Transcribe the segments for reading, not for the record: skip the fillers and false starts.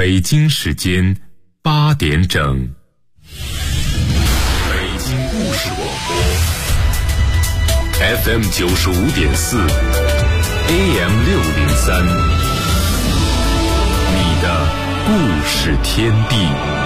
北京时间8点整，北京故事广播 FM 95.4 AM 603，你的故事天地。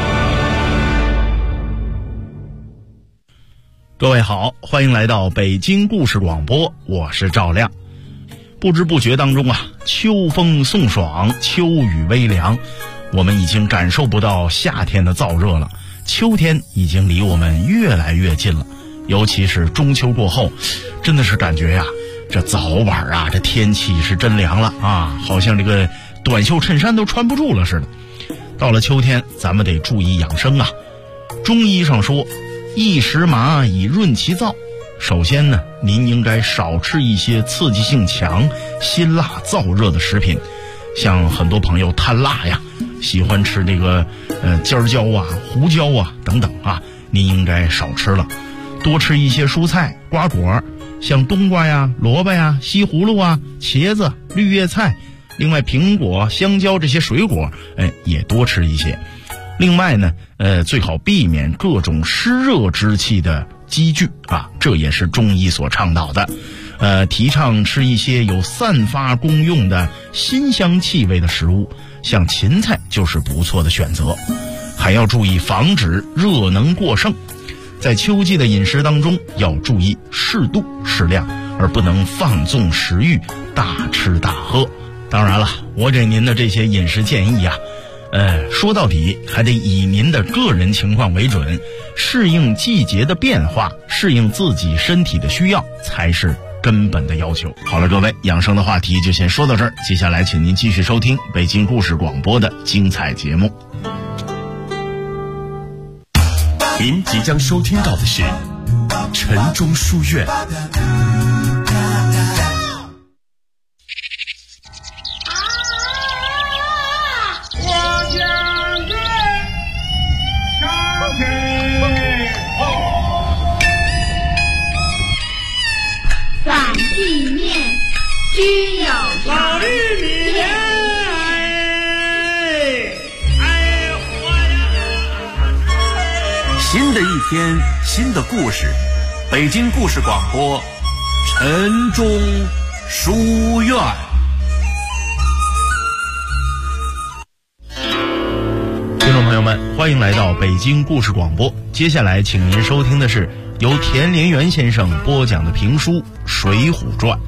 各位好，欢迎来到北京故事广播，我是赵亮。不知不觉当中啊，秋风送爽，秋雨微凉，我们已经感受不到夏天的燥热了，秋天已经离我们越来越近了。尤其是中秋过后，真的是感觉呀，这早晚啊，这天气是真凉了啊，好像这个短袖衬衫都穿不住了似的。到了秋天，咱们得注意养生啊。中医上说，一时麻以润其燥。首先呢，您应该少吃一些刺激性强、辛辣燥热的食品，像很多朋友贪辣呀，喜欢吃这个尖椒啊、胡椒啊等等啊，您应该少吃了，多吃一些蔬菜、瓜果，像冬瓜呀、萝卜呀、西葫芦啊、茄子、绿叶菜，另外苹果、香蕉这些水果，也多吃一些。另外呢，最好避免各种湿热之气的积聚啊，这也是中医所倡导的。提倡吃一些有散发功用的辛香气味的食物，像芹菜就是不错的选择。还要注意防止热能过剩，在秋季的饮食当中要注意适度适量，而不能放纵食欲，大吃大喝。当然了，我给您的这些饮食建议啊，说到底还得以您的个人情况为准，适应季节的变化，适应自己身体的需要才是根本的要求。好了，各位，养生的话题就先说到这儿，接下来请您继续收听北京故事广播的精彩节目。 您即将收听到的是晨钟书院。 需要老绿米新的一天，新的故事，北京故事广播晨钟书院。 听众朋友们，欢迎来到北京故事广播。接下来请您收听的是由田连元先生播讲的评书《水浒传》。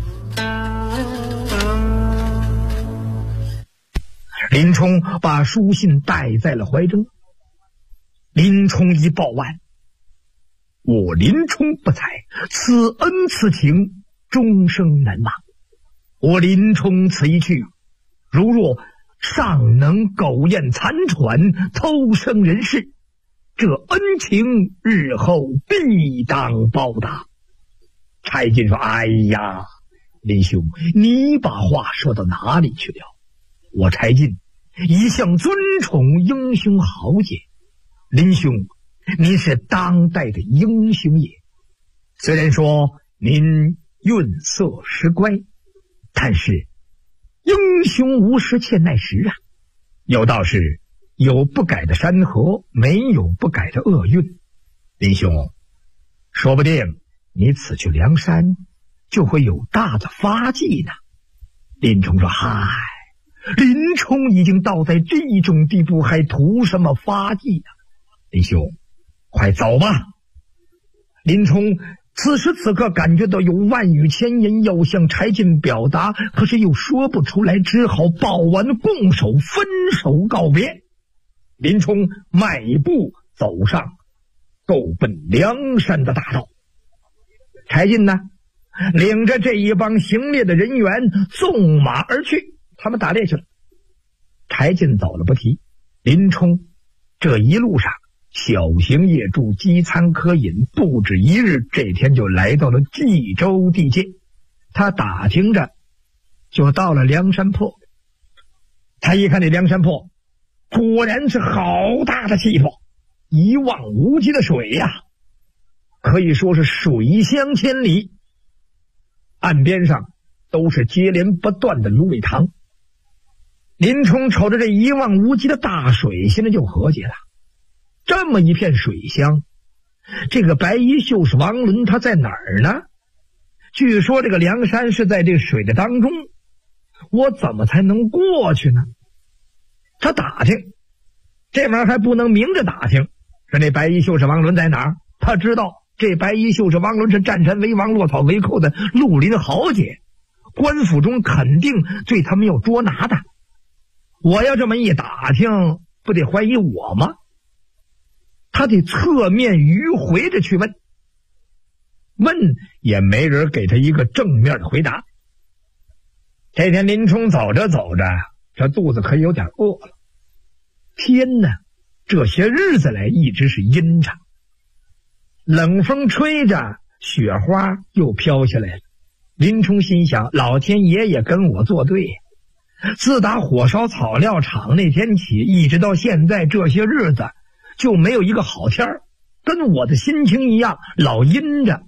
林冲把书信带在了怀中。林冲一报案，我林冲不才，此恩此情终生难忘。我林冲此一去，如若尚能苟延残喘，偷生人世，这恩情日后必当报答。柴进说：哎呀，林兄，你把话说到哪里去了？我柴进一向尊崇英雄豪杰，林兄，您是当代的英雄也。虽然说您运色时乖，但是英雄无时欠耐时啊。有道是有不改的山河，没有不改的厄运。林兄，说不定你此去梁山就会有大的发迹呢。林冲说：嗨，林冲已经到在这种地步，还图什么发迹呢？林兄，快走吧。林冲此时此刻感觉到有万语千言要向柴进表达，可是又说不出来，只好抱完拱手分手告别。林冲迈步走上够奔梁山的大道。柴进呢，领着这一帮行猎的人员纵马而去，他们打猎去了。柴进走了不提，林冲这一路上小行夜住，饥餐渴饮，不止一日，这天就来到了冀州地界。他打听着就到了梁山泊。他一看这梁山泊，果然是好大的气魄，一望无际的水呀，可以说是水乡千里。岸边上都是接连不断的芦苇塘。 林冲瞅着这一望无际的大水，心里就合计了，这么一片水乡，这个白衣秀士王伦他在哪儿呢？据说这个梁山是在这水的当中，我怎么才能过去呢？他打听，这玩意儿还不能明着打听，说这白衣秀士王伦在哪儿？他知道这白衣秀士王伦是占山为王落草为寇的绿林豪杰，官府中肯定对他们有捉拿的。我要这么一打听，不得怀疑我吗？他得侧面迂回着去问，问也没人给他一个正面的回答。这天林冲走着走着，这肚子可有点饿了。天哪，这些日子来一直是阴沉，冷风吹着，雪花又飘下来了。林冲心想，老天爷也跟我作对，自打火烧草料场那天起，一直到现在，这些日子就没有一个好天儿，跟我的心情一样，老阴着。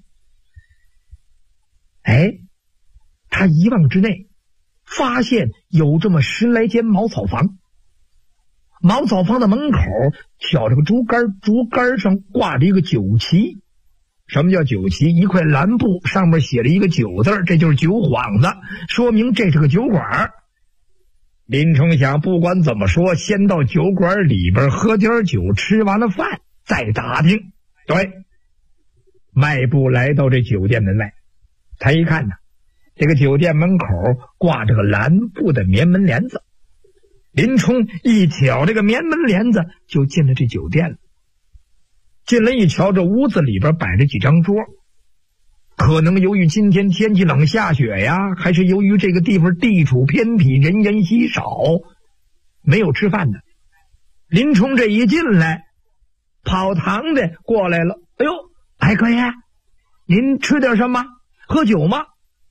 他一望之内，发现有这么10来间茅草房。茅草房的门口挑着个竹竿，竹竿上挂着一个酒旗。什么叫酒旗？一块蓝布，上面写了一个酒字，这就是酒幌子，说明这是个酒馆。林冲想，不管怎么说，先到酒馆里边喝点酒，吃完了饭再打听。对，迈步来到这酒店门外，他一看呢，这个酒店门口挂着个蓝布的棉门帘子。林冲一挑这个棉门帘子，就进了这酒店了。进来一瞧，这屋子里边摆着几张桌，可能由于今天天气冷下雪呀，还是由于这个地方地处偏僻，人烟稀少，没有吃饭的。林冲这一进来，跑堂的过来了。哎呦，海哥爷，您吃点什么？喝酒吗？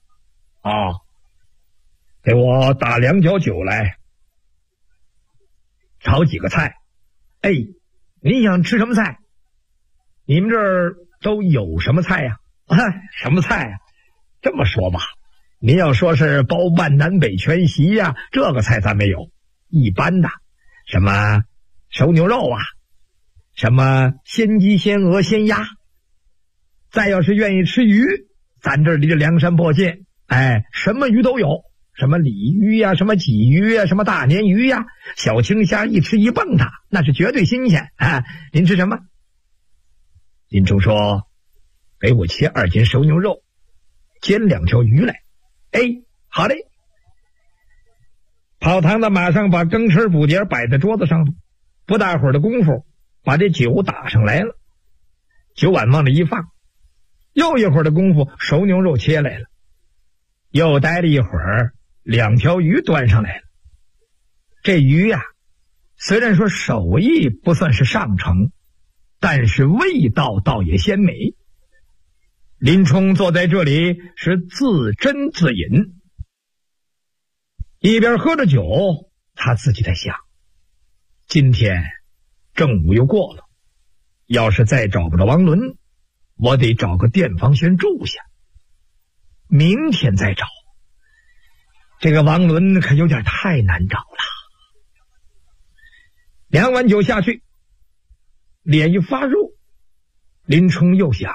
给我打2角酒来，炒几个菜。你想吃什么菜？你们这儿都有什么菜呀？什么菜呀？这么说吧，您要说是包办南北全席呀，这个菜咱没有。一般的，什么熟牛肉啊，什么鲜鸡、鲜鹅、鲜鸭。再要是愿意吃鱼，咱这儿离着梁山泊近，什么鱼都有，什么鲤鱼呀，什么鲫鱼呀，什么大鲶鱼呀，小青虾一吃一蹦它，那是绝对新鲜。您吃什么？林冲说，给我切2斤熟牛肉，煎2条鱼来。好嘞。跑堂的马上把羹匙补碟摆在桌子上头，不大会儿的功夫，把这酒打上来了，酒碗往里一放，又一会儿的功夫，熟牛肉切来了，又待了一会儿，2条鱼端上来了。这鱼呀，虽然说手艺不算是上乘，但是味道倒也鲜美。林冲坐在这里是自斟自饮，一边喝着酒，他自己在想，今天正午又过了，要是再找不着王伦，我得找个店房先住下，明天再找。这个王伦可有点太难找了。2碗酒下去，脸一发热，林冲又想，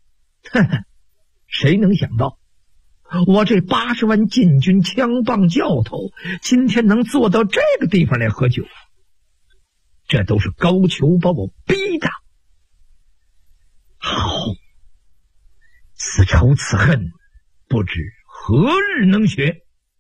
谁能想到我这80万禁军枪棒教头今天能坐到这个地方来喝酒，这都是高俅把我逼的。好，此仇此恨不知何日能雪。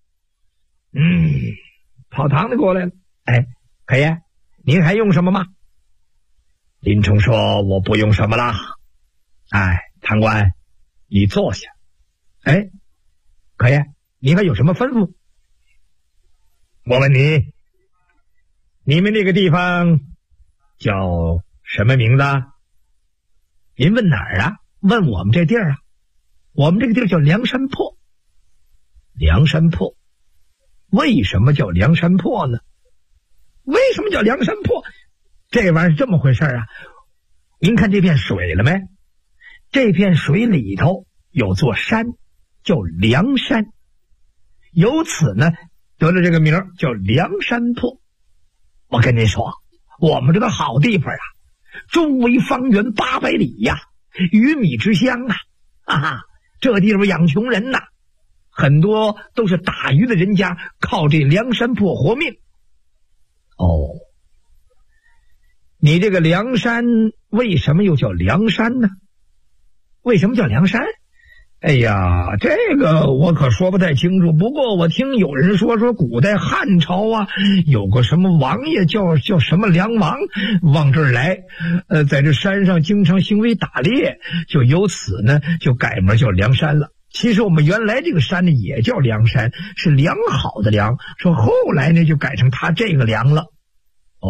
跑堂的过来了。可爷，您还用什么吗？林冲说，我不用什么啦。堂官，你坐下。可爷，您还有什么吩咐？我问你，你们这个地方叫什么名字？您问哪儿啊？问我们这地儿啊。我们这个地儿叫梁山泊。梁山泊，为什么叫梁山泊呢？为什么叫梁山泊？这玩意儿是这么回事啊。您看这片水了没？这片水里头有座山，叫梁山。由此呢， 得了这个名叫梁山泊。我跟您说，我们这个好地方啊，周围方圆800里呀，鱼米之乡啊，这地方养穷人呐，很多都是打鱼的人家，靠这梁山泊活命。哦，你这个梁山为什么又叫梁山呢？为什么叫梁山？哎呀，这个我可说不太清楚。不过我听有人说古代汉朝啊，有个什么王爷叫什么梁王，往这儿来，在这山上经常行为打猎，就由此呢就改名叫梁山了。其实我们原来这个山呢也叫梁山，是良好的良，说后来呢就改成他这个梁了。哦，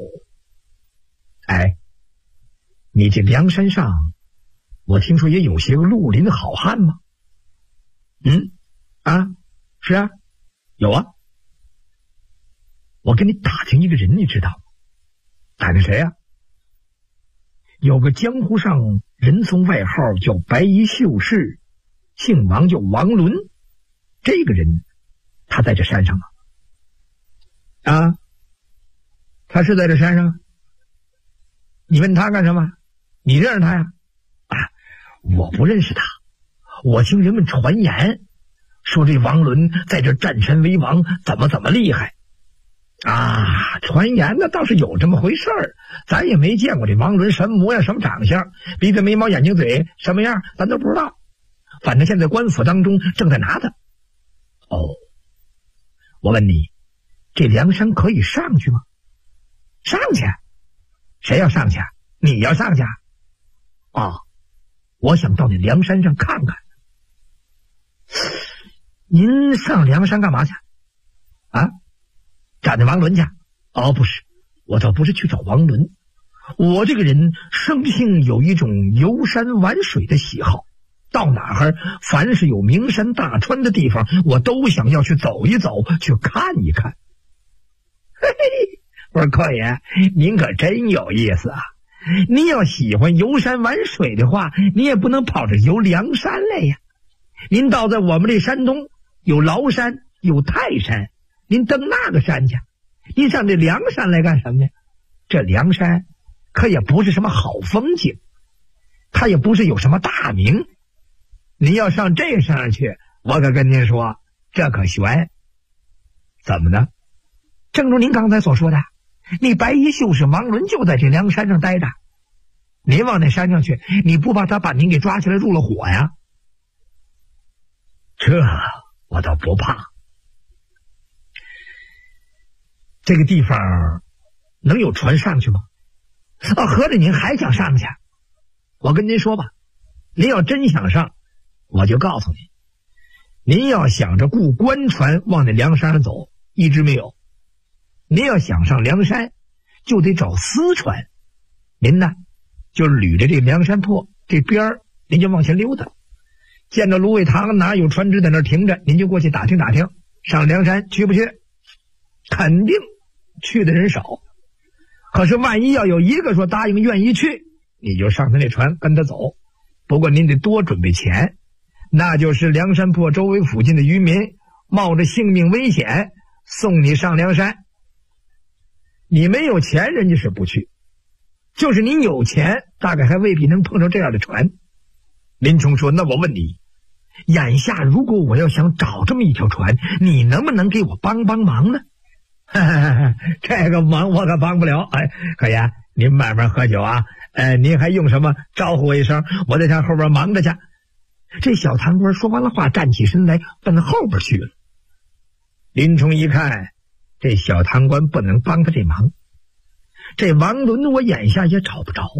哎，你这梁山上我听说也有些个绿林好汉吗？是啊，有啊。我跟你打听一个人，你知道吗？打听谁呀？有个江湖上人送外号叫白衣秀士，姓王叫王伦。这个人他在这山上吗？他是在这山上。你问他干什么？你认识他呀？我不认识他，我听人们传言说这王伦在这占山为王，怎么厉害传言呢倒是有这么回事儿，咱也没见过这王伦什么模样什么长相，鼻子眉毛眼睛嘴什么样咱都不知道，反正现在官府当中正在拿他。我问你，这梁山可以上去吗？上去？谁要上去？你要上去？我想到那梁山上看看。您上梁山干嘛去？找那王伦去？不是，我倒不是去找王伦。我这个人生性有一种游山玩水的喜好，到哪儿凡是有名山大川的地方，我都想要去走一走，去看一看。嘿嘿，我说寇爷，您可真有意思啊！你要喜欢游山玩水的话，你也不能跑着游梁山来呀。您倒在我们这山东有崂山有泰山，您登那个山去，您上这梁山来干什么呀？这梁山可也不是什么好风景，它也不是有什么大名。您要上这上去，我可跟您说，这可悬。怎么呢？正如您刚才所说的，那白衣秀士王伦就在这梁山上待着，您往那山上去，你不怕他把您给抓起来入了伙呀？这我倒不怕。这个地方能有船上去吗？合着您还想上去？我跟您说吧，您要真想上，我就告诉您，您要想着雇官船往那梁山上走，一直没有。您要想上梁山，就得找私船。您呢，就捋着这梁山泊这边儿，您就往前溜达。见着芦苇塘哪有船只在那儿停着，您就过去打听打听，上梁山去不去？肯定去的人少。可是万一要有一个说答应愿意去，你就上他那船跟他走。不过您得多准备钱，那就是梁山泊周围附近的渔民冒着性命危险送你上梁山。你没有钱人家是不去，就是你有钱大概还未必能碰上这样的船。林冲说，那我问你，眼下如果我要想找这么一条船，你能不能给我帮帮忙呢？这个忙我可帮不了。可爷您慢慢喝酒啊，您还用什么招呼我一声，我在他后边忙着去。这小贪官说完了话，站起身来奔后边去了。林冲一看这小贪官不能帮他这忙，这王伦我眼下也找不着。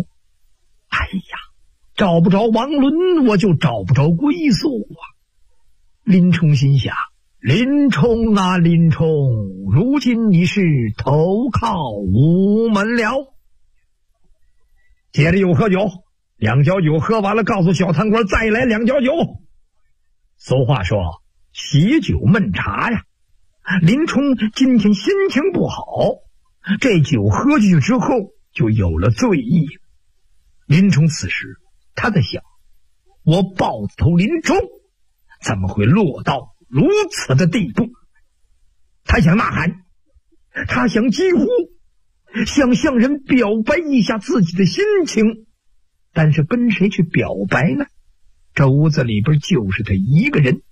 找不着王伦，我就找不着归宿啊。林冲心想，林冲啊林冲，如今你是投靠无门了。接着又喝酒，2角酒喝完了，告诉小贪官再来2角酒。俗话说喜酒闷茶呀，林冲今天心情不好，这酒喝进去之后就有了醉意。林冲此时他在想，我豹子头林冲怎么会落到如此的地步？ 他想呐喊，他想疾呼，想向人表白一下自己的心情，但是跟谁去表白呢？这屋子里边就是他一个人。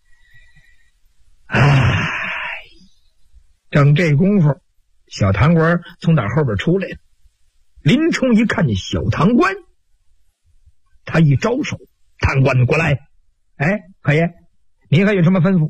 正这功夫，小堂官从打后边出来了。林冲一看见小堂官，他一招手：“堂官过来。”哎，可爷，你还有什么吩咐？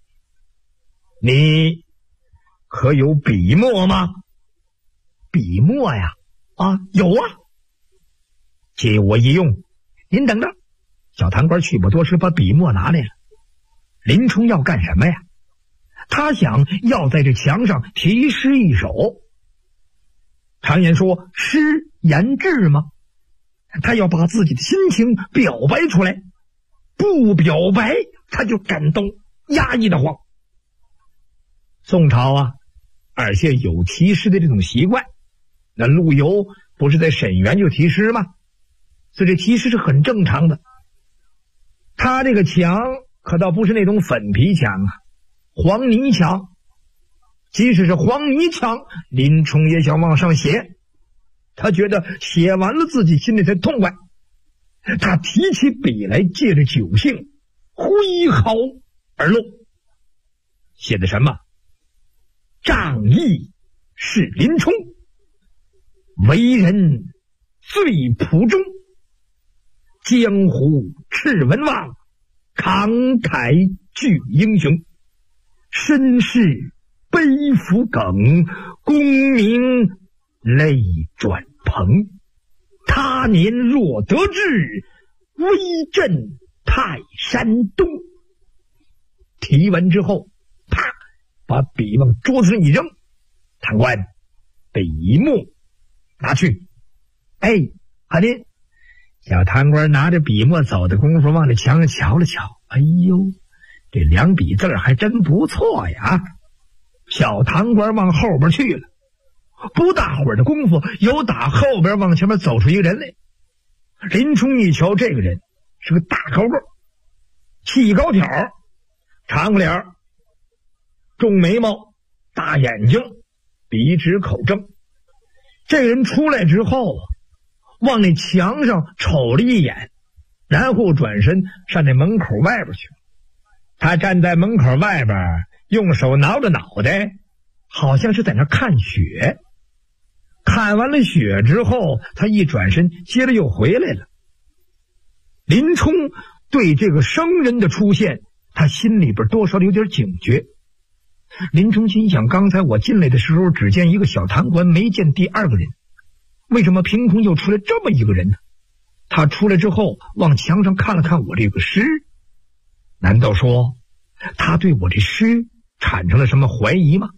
你可有笔墨吗？笔墨呀，有啊，借我一用。您等着。小堂官去不多时，把笔墨拿来了。林冲要干什么呀？他想要在这墙上题诗一首。常言说诗言志嘛，他要把自己的心情表白出来，不表白他就感动压抑的慌。宋朝啊，而且有题诗的这种习惯。那陆游不是在沈园就题诗吗？所以这题诗是很正常的。他这个墙可倒不是那种粉皮墙啊，黄泥墙。即使是黄泥墙，林冲也想往上写。他觉得写完了自己心里才痛快。他提起笔来，借着酒兴挥毫而落。写的什么？仗义是林冲，为人最朴忠，江湖斥文王，慷慨聚英雄，身世悲浮梗，功名泪转蓬。他年若得志，威震泰山东。提完之后，啪，把笔往桌子上一扔。堂官，笔墨拿去。哎，好的。小堂官拿着笔墨走的功夫，往这墙上瞧了瞧。哎呦，这两笔字还真不错呀。小堂官往后边去了。不大会儿的功夫，有打后边往前面走出一个人来。林冲一瞧，这个人是个大高个，细高挑，长脸，重眉毛，大眼睛，笔直口正。这个人出来之后往那墙上瞅了一眼，然后转身上那门口外边去。他站在门口外边，用手挠着脑袋，好像是在那看雪。看完了雪之后，他一转身，接着又回来了。林冲对这个生人的出现，他心里边多少有点警觉。林冲心想，刚才我进来的时候只见一个小堂官，没见第二个人，为什么凭空又出来这么一个人呢？他出来之后往墙上看了看我这个诗，难道说他对我这诗产生了什么怀疑吗？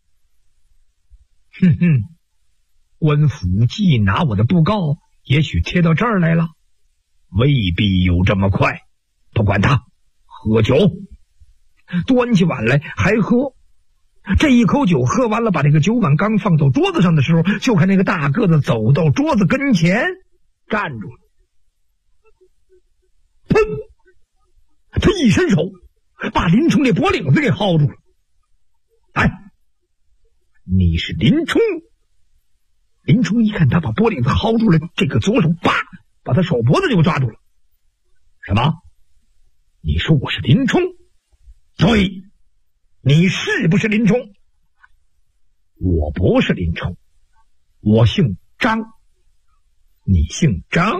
哼哼，官府既拿我的布告也许贴到这儿来了，未必有这么快。不管他，喝酒。端起碗来还喝。这一口酒喝完了，把这个酒碗刚放到桌子上的时候，就看那个大个子走到桌子跟前站住了。砰！他一伸手把林冲这脖领子给薅住了。哎，你是林冲？林冲一看他把脖领子薅住了，这个左手叭把他手脖子就抓住了。什么？你说我是林冲？对，你是不是林冲？我不是林冲，我姓张。你姓张？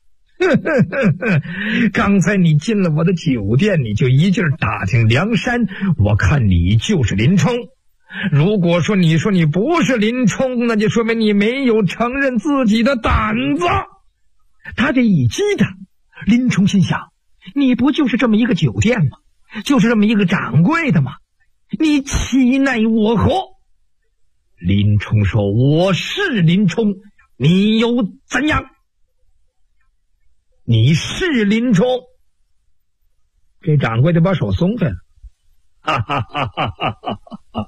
刚才你进了我的酒店，你就一劲儿打听梁山，我看你就是林冲。如果说你不是林冲，那就说明你没有承认自己的胆子。他这一激他，林冲心想，你不就是这么一个酒店吗？就是这么一个掌柜的吗？你欺奈我何？林冲说，我是林冲，你又怎样？你是林冲。这掌柜的把手松开了。哈哈哈哈哈哈！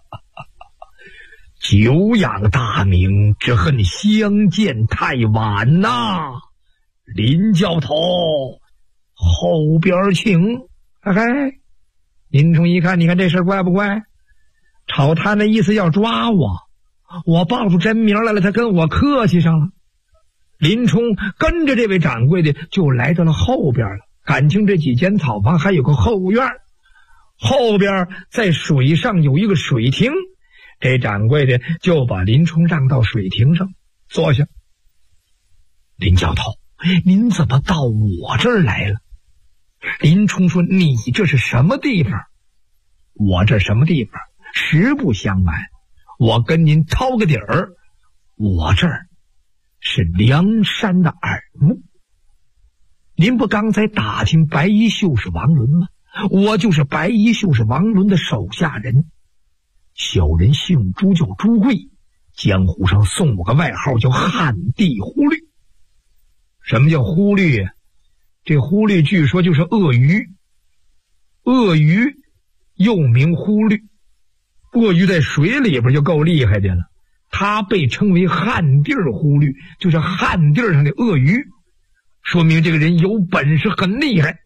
久仰大名，只恨相见太晚呐。林教头，后边请。嘿嘿，林冲一看，你看这事怪不怪？ 瞅他那意思要抓我，我报出真名来了，他跟我客气上了。林冲跟着这位掌柜的就来到了后边了，感情这几间草房还有个后院，后边在水上有一个水亭，这掌柜的就把林冲让到水亭上坐下。林教头，您怎么到我这儿来了？林冲说，你这是什么地方？我这什么地方？实不相瞒，我跟您掏个底儿，我这儿是梁山的耳目。您不刚才打听白衣秀士王伦吗？我就是白衣秀士王伦的手下人，小人姓朱，叫朱贵，江湖上送我个外号叫旱地忽律。什么叫忽律啊？这忽律据说就是鳄鱼，鳄鱼又名忽律，鳄鱼在水里边就够厉害的了，它被称为旱地忽律，就是旱地上的鳄鱼，说明这个人有本事，很厉害。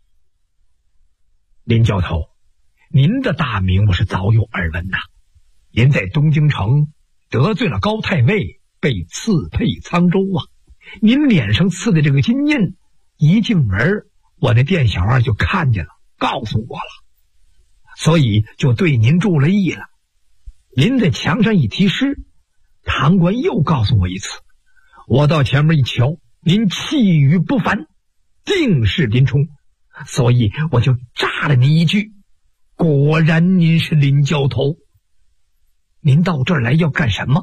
林教头，您的大名我是早有耳闻呐。您在东京城得罪了高太尉，被赐配沧州啊。您脸上刺的这个金印，一进门我那店小二就看见了，告诉我了，所以就对您注了意了。您在墙上一题诗，堂官又告诉我一次，我到前面一瞧，您气宇不凡，定是林冲，所以我就炸了您一句，果然您是林教头。您到这儿来要干什么？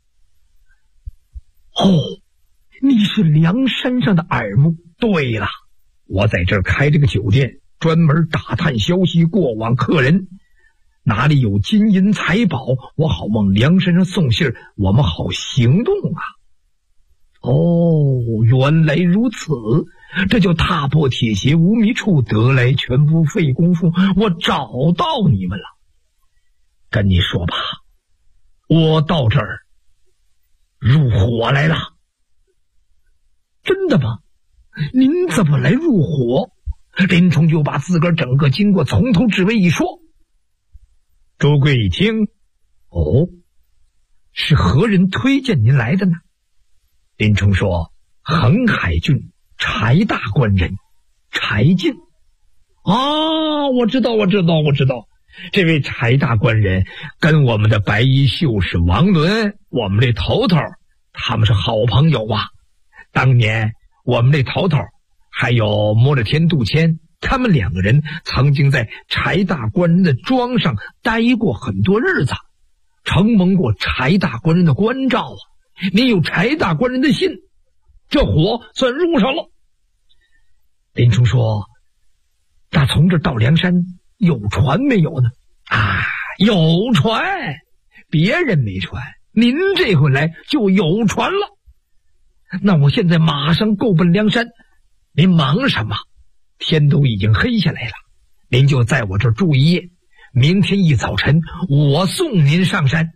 哦，你是梁山上的耳目。对了，我在这儿开这个酒店，专门打探消息过往客人，哪里有金银财宝，我好往梁山上送信，我们好行动啊。哦，原来如此，这就踏破铁鞋无觅处，得来全不费功夫，我找到你们了。跟你说吧，我到这儿入伙来了。真的吗？您怎么来入伙？林冲就把自个儿整个经过从头至尾一说。周贵一听，哦，是何人推荐您来的呢？林冲说，横海郡柴大官人柴进。啊，我知道，这位柴大官人跟我们的白衣秀士王伦，我们这头头，他们是好朋友啊。当年我们这头头还有摸着天杜迁，他们两个人曾经在柴大官人的庄上待过很多日子，承蒙过柴大官人的关照啊。你有柴大官人的信，这火算入上了。林冲说，那从这到梁山有船没有呢？啊，有船，别人没船，您这回来就有船了。那我现在马上够奔梁山，您忙什么？天都已经黑下来了，您就在我这儿住一夜，明天一早晨我送您上山。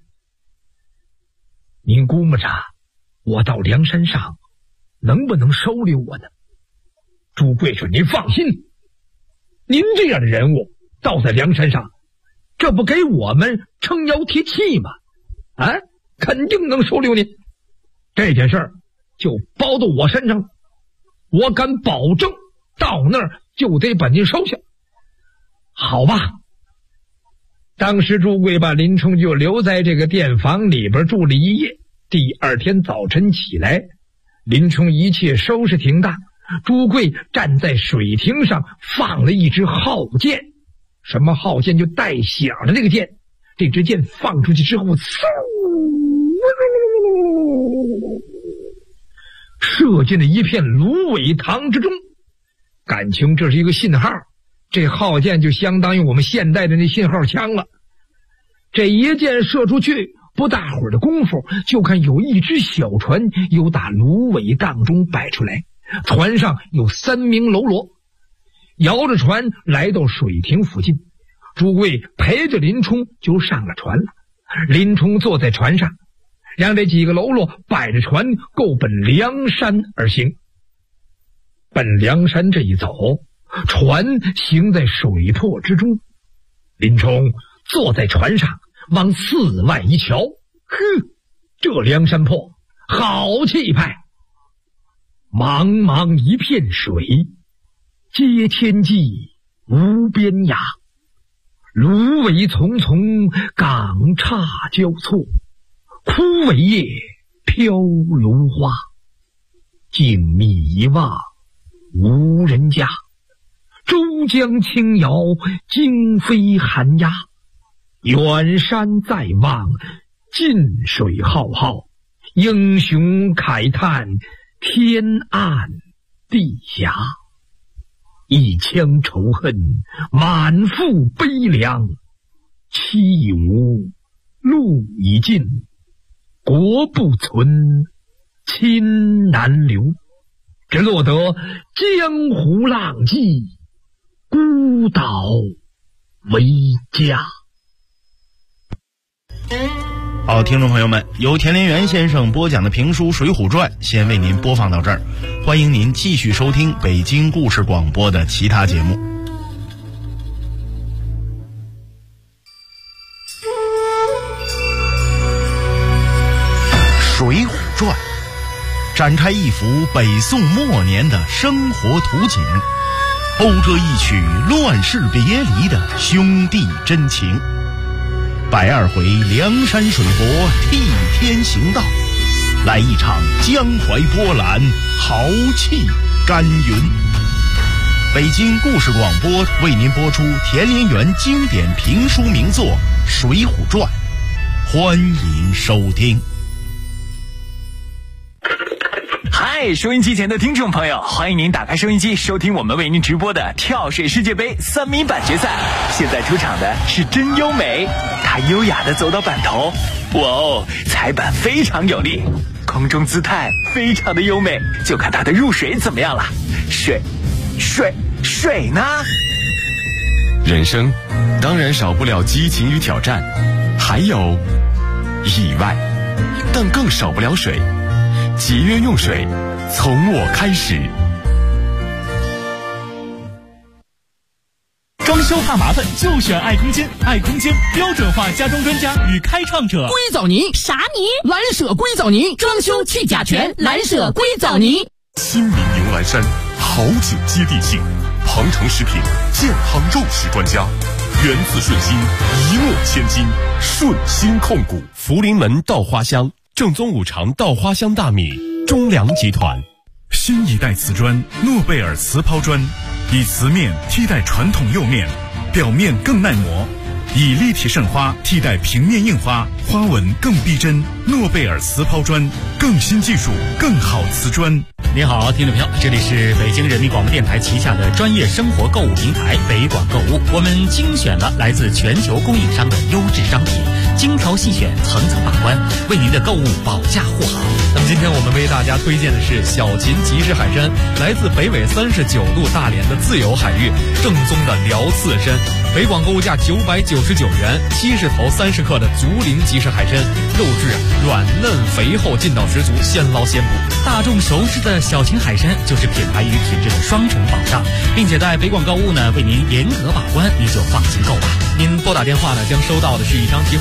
您估摸着我到梁山上能不能收留我呢？朱贵说，您放心，您这样的人物到在梁山上，这不给我们撑腰提气吗？啊，肯定能收留您。这件事儿就包到我身上了，我敢保证到那儿就得把您收下。好吧。当时朱贵把林冲就留在这个店房里边住了一夜。第二天早晨起来，林冲一切收拾挺当，朱贵站在水亭上放了一支号箭。什么号箭？就带响的那个箭。这支箭放出去之后，射进了一片芦苇塘之中。感情这是一个信号，这号箭就相当于我们现代的那信号枪了。这一箭射出去，不大会儿的功夫，就看有一只小船由打芦苇荡中摆出来，船上有3名喽啰，摇着船来到水亭附近。朱贵陪着林冲就上了船了，林冲坐在船上，让这几个喽啰摆着船够奔梁山而行。奔梁山这一走，船行在水泊之中，林冲坐在船上， 往寺外一瞧，这梁山泊好气派！茫茫一片水，接天际无边涯，芦苇丛丛，岗岔交错，枯苇叶飘如花。静谧一望无人家，珠江轻摇，惊飞寒鸦。远山在望，近水浩浩，英雄慨叹天暗地狭。一腔仇恨，满腹悲凉，妻已无，路已尽，国不存，亲难留，只落得江湖浪迹，孤岛为家。 好，听众朋友们，由田连元先生播讲的评书《水浒传》先为您播放到这儿，欢迎您继续收听北京故事广播的其他节目。《水浒传》展开一幅北宋末年的生活图景，勾勒一曲乱世别离的兄弟真情。120回梁山水泊替天行道，来一场江淮波澜，豪气干云。北京故事广播为您播出田连元经典评书名作《水浒传》，欢迎收听。 嗨，收音机前的听众朋友，欢迎您打开收音机，收听我们为您直播的跳水世界杯3米板决赛。现在出场的是真优美，她优雅地走到板头，哇哦，踩板非常有力，空中姿态非常的优美，就看她的入水怎么样了。水呢？ 人生当然少不了激情与挑战，还有意外，但更少不了水。节约用水，从我开始。 装修怕麻烦就选爱空间，爱空间标准化家装专家与开创者。 硅藻泥啥泥？蓝舍硅藻泥，装修去甲醛，蓝舍硅藻泥。 新民营蓝山，好景接地气，鹏程食品健康肉食专家，源自顺心，一诺千金，顺心控股。福临门稻花香，正宗五常稻花香大米，中粮集团。 新一代瓷砖诺贝尔瓷抛砖，以瓷面替代传统釉面，表面更耐磨，以立体渗花替代平面印花，花纹更逼真。诺贝尔瓷抛砖，更新技术，更好瓷砖。 您好，听众朋友，这里是北京人民广播电台旗下的专业生活购物平台北广购物，我们精选了来自全球供应商的优质商品，精挑细选，层层把关，为您的购物保驾护航。 那么今天我们为大家推荐的是小秦集市海参，来自北纬39度大连的自由海域，正宗的辽刺参。北广购物价999元，70头30克的竹林集市海参，肉质软嫩肥厚，劲道十足，现捞现捕。 大众熟知的小秦海参就是品牌与品质的双重保障，并且在北广购物呢为您严格把关，你就放心购吧。 您拨打电话呢，将收到的是一张提